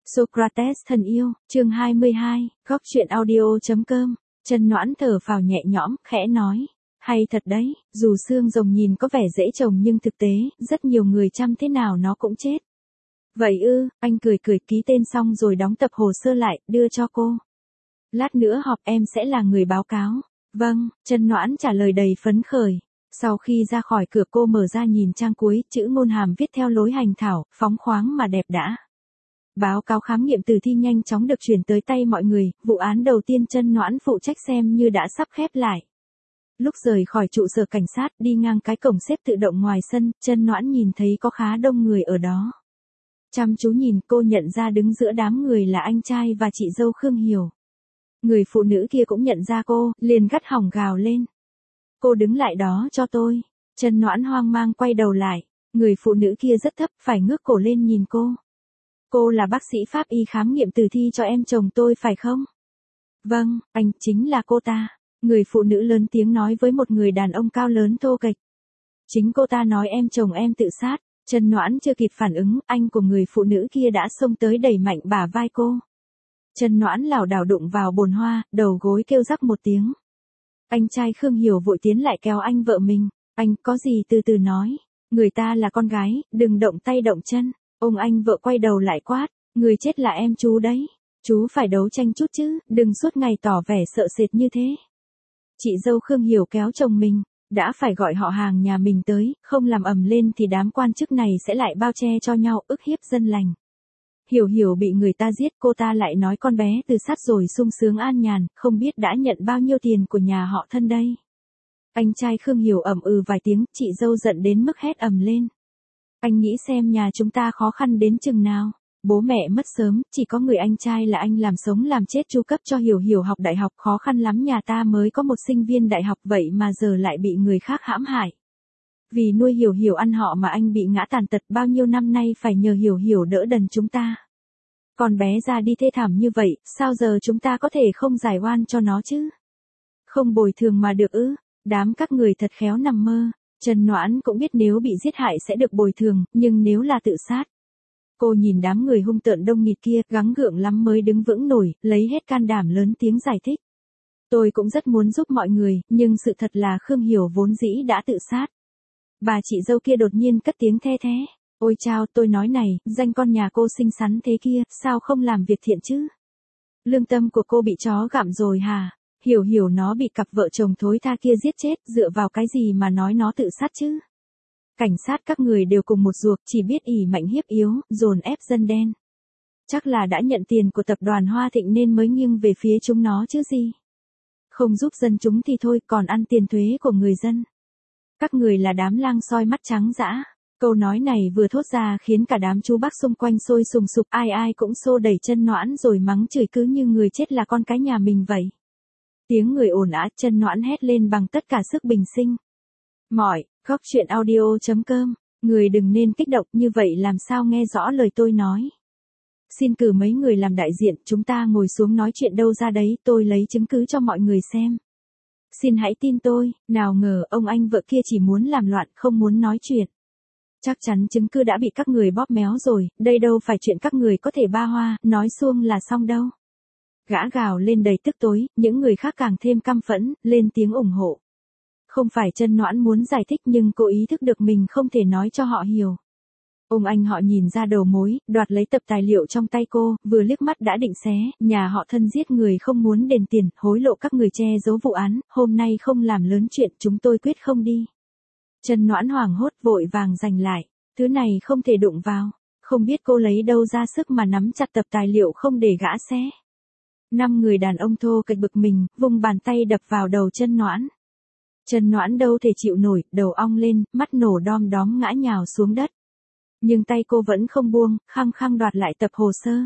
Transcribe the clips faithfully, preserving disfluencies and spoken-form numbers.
Socrates thân yêu, chương hai mươi hai, góc truyện audio.com, Trần Noãn thở phào nhẹ nhõm, khẽ nói. Hay thật đấy, dù xương rồng nhìn có vẻ dễ trồng nhưng thực tế, rất nhiều người chăm thế nào nó cũng chết. Vậy ư, anh cười cười ký tên xong rồi đóng tập hồ sơ lại, đưa cho cô. Lát nữa họp em sẽ là người báo cáo. Vâng, Trần Noãn trả lời đầy phấn khởi. Sau khi ra khỏi cửa cô mở ra nhìn trang cuối, chữ ngôn hàm viết theo lối hành thảo, phóng khoáng mà đẹp đẽ. Báo cáo khám nghiệm tử thi nhanh chóng được chuyển tới tay mọi người, vụ án đầu tiên Trần Noãn phụ trách xem như đã sắp khép lại. Lúc rời khỏi trụ sở cảnh sát đi ngang cái cổng xếp tự động ngoài sân, Trần Noãn nhìn thấy có khá đông người ở đó. Chăm chú nhìn cô nhận ra đứng giữa đám người là anh trai và chị dâu Khương Hiểu. Người phụ nữ kia cũng nhận ra cô, liền gắt hỏng gào lên. Cô đứng lại đó cho tôi. Trần Noãn hoang mang quay đầu lại, người phụ nữ kia rất thấp, phải ngước cổ lên nhìn cô. Cô là bác sĩ pháp y khám nghiệm tử thi cho em chồng tôi phải không? Vâng, anh chính là cô ta. Người phụ nữ lớn tiếng nói với một người đàn ông cao lớn thô kệch. Chính cô ta nói em chồng em tự sát. Trần Noãn chưa kịp phản ứng, anh của người phụ nữ kia đã xông tới đẩy mạnh bả vai cô. Trần Noãn lảo đảo đụng vào bồn hoa, đầu gối kêu rắc một tiếng. Anh trai Khương Hiểu vội tiến lại kéo anh vợ mình. Anh có gì từ từ nói. Người ta là con gái, đừng động tay động chân. Ông anh vợ quay đầu lại quát. Người chết là em chú đấy. Chú phải đấu tranh chút chứ, đừng suốt ngày tỏ vẻ sợ sệt như thế. Chị dâu Khương Hiểu kéo chồng mình. Đã phải gọi họ hàng nhà mình tới, không làm ầm lên thì đám quan chức này sẽ lại bao che cho nhau, ức hiếp dân lành. Hiểu Hiểu bị người ta giết, cô ta lại nói con bé tự sát rồi sung sướng an nhàn, không biết đã nhận bao nhiêu tiền của nhà họ thân đây. Anh trai Khương Hiểu ầm ừ vài tiếng, chị dâu giận đến mức hét ầm lên. Anh nghĩ xem nhà chúng ta khó khăn đến chừng nào. Bố mẹ mất sớm, chỉ có người anh trai là anh làm sống làm chết chu cấp cho Hiểu Hiểu học đại học, khó khăn lắm nhà ta mới có một sinh viên đại học vậy mà giờ lại bị người khác hãm hại. Vì nuôi Hiểu Hiểu ăn họ mà anh bị ngã tàn tật, bao nhiêu năm nay phải nhờ Hiểu Hiểu đỡ đần chúng ta. Con bé ra đi thê thảm như vậy, sao giờ chúng ta có thể không giải oan cho nó chứ? Không bồi thường mà được ư? Đám các người thật khéo nằm mơ. Trần Noãn cũng biết nếu bị giết hại sẽ được bồi thường, nhưng nếu là tự sát. Cô nhìn đám người hung tợn đông nghịt kia, gắng gượng lắm mới đứng vững nổi, lấy hết can đảm lớn tiếng giải thích. Tôi cũng rất muốn giúp mọi người, nhưng sự thật là Khương Hiểu vốn dĩ đã tự sát. Bà chị dâu kia đột nhiên cất tiếng the thé. Ôi chao, tôi nói này, danh con nhà cô xinh xắn thế kia, sao không làm việc thiện chứ? Lương tâm của cô bị chó gặm rồi hả? Hiểu Hiểu nó bị cặp vợ chồng thối tha kia giết chết, dựa vào cái gì mà nói nó tự sát chứ? Cảnh sát các người đều cùng một ruột, chỉ biết ỷ mạnh hiếp yếu, dồn ép dân đen. Chắc là đã nhận tiền của tập đoàn Hoa Thịnh nên mới nghiêng về phía chúng nó chứ gì. Không giúp dân chúng thì thôi, còn ăn tiền thuế của người dân. Các người là đám lang soi mắt trắng dã. Câu nói này vừa thốt ra khiến cả đám chú bác xung quanh sôi sùng sục, ai ai cũng xô đẩy Trần Noãn rồi mắng chửi cứ như người chết là con cái nhà mình vậy. Tiếng người ồn ào, Trần Noãn hét lên bằng tất cả sức bình sinh. Mỏi, góc truyện audio.com, người đừng nên kích động như vậy làm sao nghe rõ lời tôi nói. Xin cử mấy người làm đại diện, chúng ta ngồi xuống nói chuyện đâu ra đấy, tôi lấy chứng cứ cho mọi người xem. Xin hãy tin tôi, nào ngờ ông anh vợ kia chỉ muốn làm loạn, không muốn nói chuyện. Chắc chắn chứng cứ đã bị các người bóp méo rồi, đây đâu phải chuyện các người có thể ba hoa, nói suông là xong đâu. Gã gào lên đầy tức tối, những người khác càng thêm căm phẫn, lên tiếng ủng hộ. Không phải Trần Noãn muốn giải thích nhưng cô ý thức được mình không thể nói cho họ hiểu. Ông anh họ nhìn ra đầu mối, đoạt lấy tập tài liệu trong tay cô, vừa liếc mắt đã định xé, nhà họ thân giết người không muốn đền tiền, hối lộ các người che giấu vụ án, hôm nay không làm lớn chuyện chúng tôi quyết không đi. Trần Noãn hoảng hốt vội vàng giành lại, thứ này không thể đụng vào, không biết cô lấy đâu ra sức mà nắm chặt tập tài liệu không để gã xé. Năm người đàn ông thô kệch bực mình, vung bàn tay đập vào đầu Trần Noãn. Trần Noãn đâu thể chịu nổi, đầu ong lên, mắt nổ đom đóm ngã nhào xuống đất. Nhưng tay cô vẫn không buông, khăng khăng đoạt lại tập hồ sơ.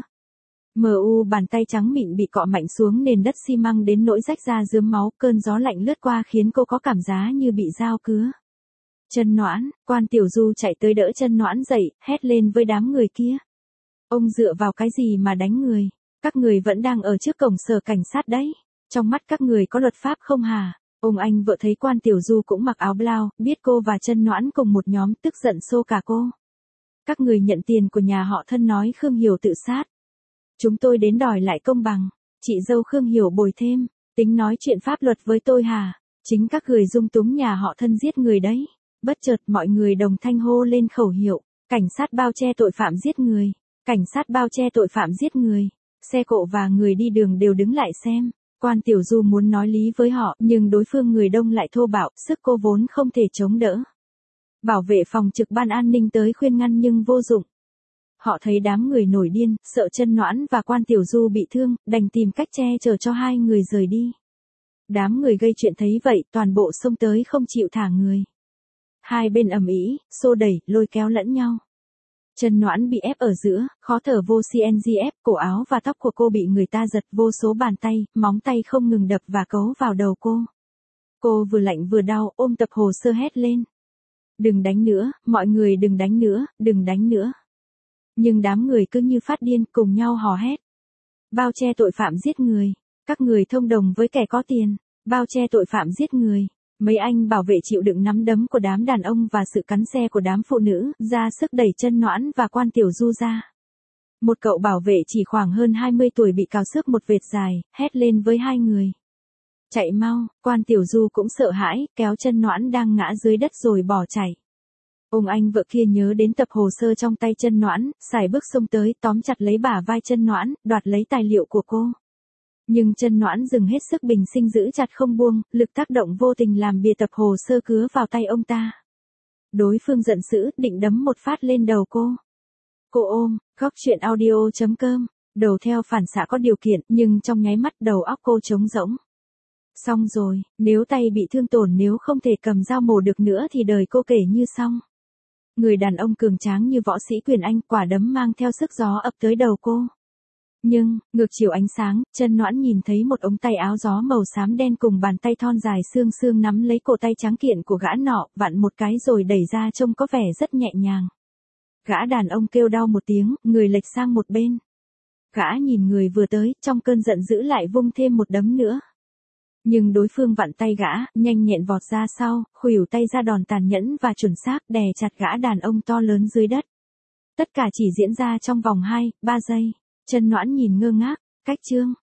Mờ u bàn tay trắng mịn bị cọ mạnh xuống nền đất xi măng đến nỗi rách ra rướm máu, cơn gió lạnh lướt qua khiến cô có cảm giác như bị dao cứa. Trần Noãn, quan Tiểu Du chạy tới đỡ Trần Noãn dậy, hét lên với đám người kia. Ông dựa vào cái gì mà đánh người? Các người vẫn đang ở trước cổng sở cảnh sát đấy. Trong mắt các người có luật pháp không hả? Ông anh vợ thấy quan Tiểu Du cũng mặc áo blau, biết cô và Trần Noãn cùng một nhóm, tức giận xô cả cô. Các người nhận tiền của nhà họ thân nói Khương Hiểu tự sát. Chúng tôi đến đòi lại công bằng. Chị dâu Khương Hiểu bồi thêm, tính nói chuyện pháp luật với tôi hả? Chính các người dung túng nhà họ Thân giết người đấy. Bất chợt mọi người đồng thanh hô lên khẩu hiệu, cảnh sát bao che tội phạm giết người, cảnh sát bao che tội phạm giết người. Xe cộ và người đi đường đều đứng lại xem. Quan Tiểu Du muốn nói lý với họ, nhưng đối phương người đông lại thô bạo, sức cô vốn không thể chống đỡ. Bảo vệ phòng trực ban an ninh tới khuyên ngăn nhưng vô dụng. Họ thấy đám người nổi điên, sợ Chân Noãn và Quan Tiểu Du bị thương, đành tìm cách che chở cho hai người rời đi. Đám người gây chuyện thấy vậy, toàn bộ xông tới không chịu thả người. Hai bên ầm ĩ, xô đẩy, lôi kéo lẫn nhau. Chân Noãn bị ép ở giữa, khó thở vô xê en giê ép, cổ áo và tóc của cô bị người ta giật, vô số bàn tay, móng tay không ngừng đập và cấu vào đầu cô. Cô vừa lạnh vừa đau, ôm tập hồ sơ hét lên. Đừng đánh nữa, mọi người đừng đánh nữa, đừng đánh nữa. Nhưng đám người cứ như phát điên, cùng nhau hò hét. Bao che tội phạm giết người. Các người thông đồng với kẻ có tiền. Bao che tội phạm giết người. Mấy anh bảo vệ chịu đựng nắm đấm của đám đàn ông và sự cắn xe của đám phụ nữ, ra sức đẩy Chân Noãn và Quan Tiểu Du ra. Một cậu bảo vệ chỉ khoảng hơn hai mươi tuổi bị cào xước một vệt dài, hét lên với hai người. Chạy mau, Quan Tiểu Du cũng sợ hãi, kéo Chân Noãn đang ngã dưới đất rồi bỏ chạy. Ông anh vợ kia nhớ đến tập hồ sơ trong tay Chân Noãn, sải bước xông tới, tóm chặt lấy bả vai Chân Noãn, đoạt lấy tài liệu của cô. Nhưng Chân Noãn dừng hết sức bình sinh giữ chặt không buông, lực tác động vô tình làm bìa tập hồ sơ cứa vào tay ông ta. Đối phương giận dữ, định đấm một phát lên đầu cô. Cô ôm, góc truyện audio chấm com, đầu theo phản xạ có điều kiện, nhưng trong nháy mắt đầu óc cô trống rỗng. Xong rồi, nếu tay bị thương tổn nếu không thể cầm dao mổ được nữa thì đời cô kể như xong. Người đàn ông cường tráng như võ sĩ Quyền Anh, quả đấm mang theo sức gió ập tới đầu cô. Nhưng, ngược chiều ánh sáng, Chân Noãn nhìn thấy một ống tay áo gió màu xám đen cùng bàn tay thon dài xương xương nắm lấy cổ tay trắng kiện của gã nọ, vặn một cái rồi đẩy ra trông có vẻ rất nhẹ nhàng. Gã đàn ông kêu đau một tiếng, người lệch sang một bên. Gã nhìn người vừa tới, trong cơn giận dữ lại vung thêm một đấm nữa. Nhưng đối phương vặn tay gã, nhanh nhẹn vọt ra sau, khuỷu tay ra đòn tàn nhẫn và chuẩn xác, đè chặt gã đàn ông to lớn dưới đất. Tất cả chỉ diễn ra trong vòng hai, ba giây. Chân Noãn nhìn ngơ ngác, cách chương.